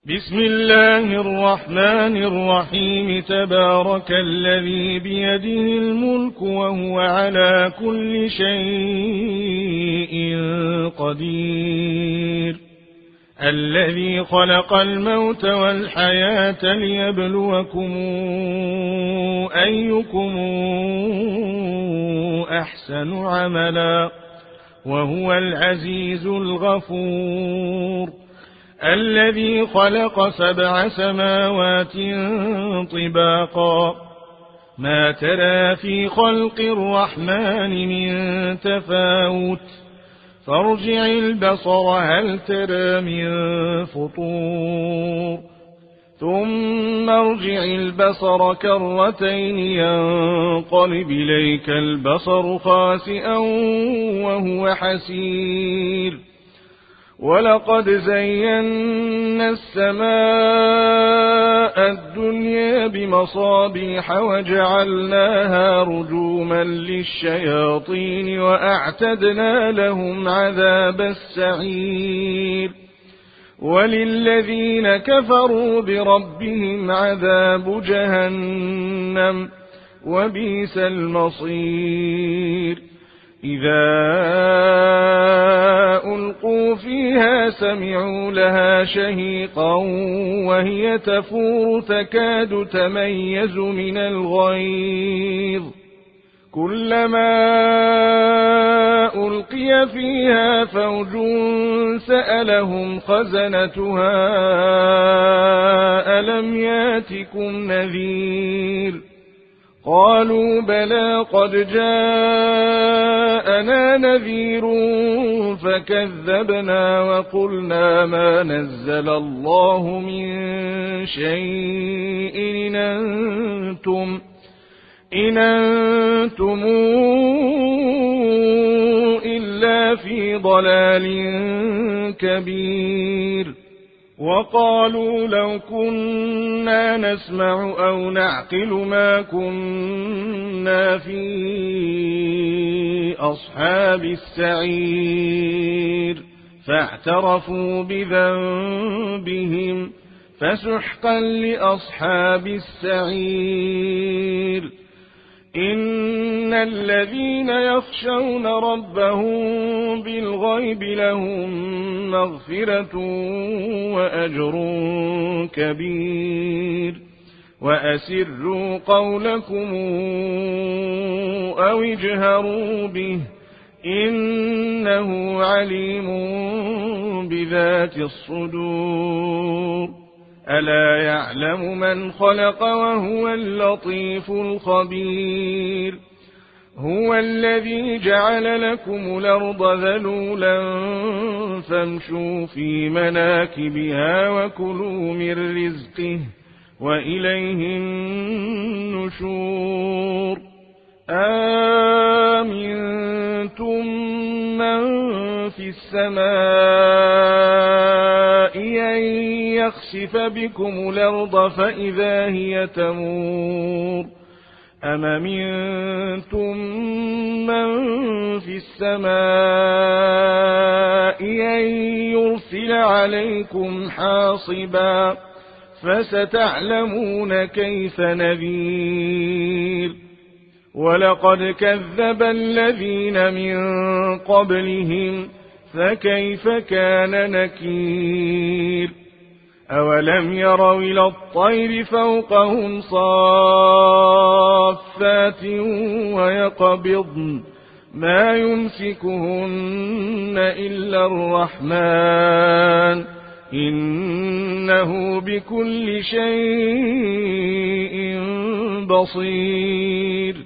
بسم الله الرحمن الرحيم. تبارك الذي بيده الملك وهو على كل شيء قدير، الذي خلق الموت والحياة ليبلوكم أيكم أحسن عملا، وهو العزيز الغفور. الذي خلق 7 سماوات طباقا، ما ترى في خلق الرحمن من تفاوت، فارجع البصر هل ترى من فطور، ثم ارجع البصر كرتين ينقلب إليك البصر خاسئا وهو حسير. ولقد زينا السماء الدنيا بمصابيح وجعلناها رجوما للشياطين وأعتدنا لهم عذاب السعير. وللذين كفروا بربهم عذاب جهنم وبئس المصير. إذا ألقوا فيها سمعوا لها شهيقا وهي تفور تكاد تميز من الغيظ، كلما ألقي فيها فوج سألهم خزنتها ألم ياتكم نذير، قالوا بلى قد جاءنا نذير فكذبنا وقلنا ما نزل الله من شيء إن أنتم إلا في ضلال كبير. وقالوا لو كنا نسمع أو نعقل ما كنا في أصحاب السعير، فاعترفوا بذنبهم فسحقا لأصحاب السعير. إن الذين يخشون ربهم بالغيب لهم مغفرة وأجر كبير. وأسروا قولكم أو اجهروا به إنه عليم بذات الصدور. ألا يعلم من خلق وهو اللطيف الخبير. هو الذي جعل لكم الأرض ذلولا فامشوا في مناكبها وكلوا من رزقه وإليه النشور. آمنتم من في السماء أن يخسف بكم الأرض فإذا هي تمور، أم أمنتم من في السماء أن يرسل عليكم حاصبا، فستعلمون كيف نذير. ولقد كذب الذين من قبلهم فكيف كان نكير. أولم يروا إلى الطير فوقهم صافات ويقبضن ما يمسكهن إلا الرحمن إنه بكل شيء بصير.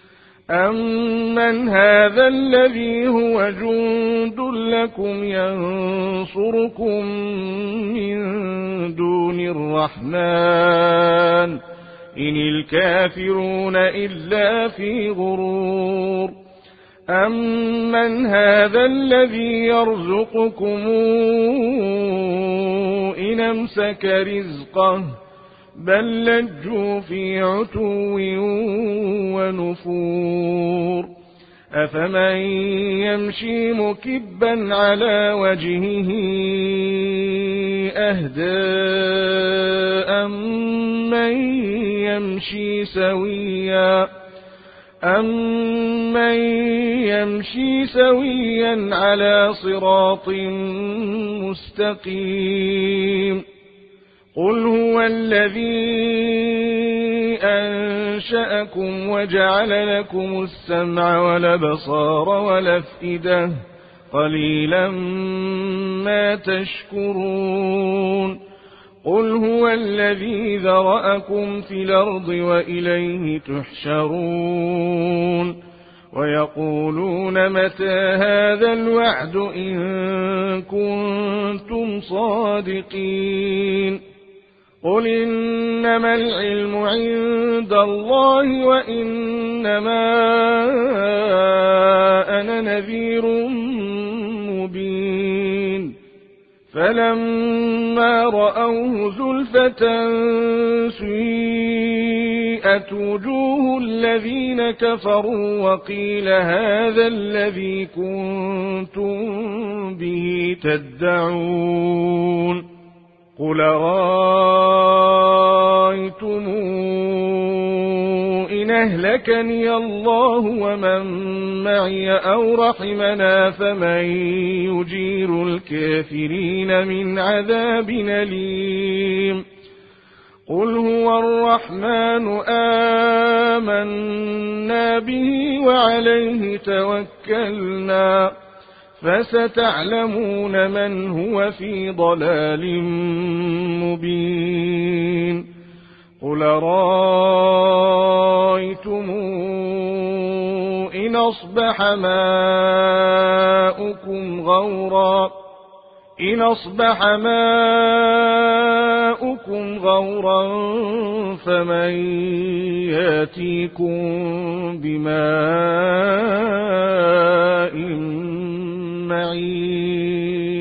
أمن هذا الذي هو جند لكم ينصركم من دون الرحمن إن الكافرون إلا في غرور. أمن هذا الذي يرزقكم إن أمسك رزقه بل لجوا في عتو ونفور. أفمن يمشي مكبا على وجهه أهدى أمن يمشي سويا على صراط مستقيم. قل هو الذي أنشأكم وجعل لكم السمع والأبصار والأفئدة قليلا ما تشكرون. قل هو الذي ذرأكم في الأرض وإليه تحشرون. ويقولون متى هذا الوعد إن كنتم صادقين. قل إنما العلم عند الله وإنما أنا نذير مبين. فلما رأوه زلفة سيئت وجوه الذين كفروا وقيل هذا الذي كنتم به تدعون. قل رأيتم إن أهلكني الله ومن معي أو رحمنا فمن يجير الكافرين من عذاب أليم. قل هو الرحمن آمنا به وعليه توكلنا فستعلمون من هو في ضلال مبين. قل رأيتم إن أصبح ماؤكم غورا فمن يأتيكم بماء معين.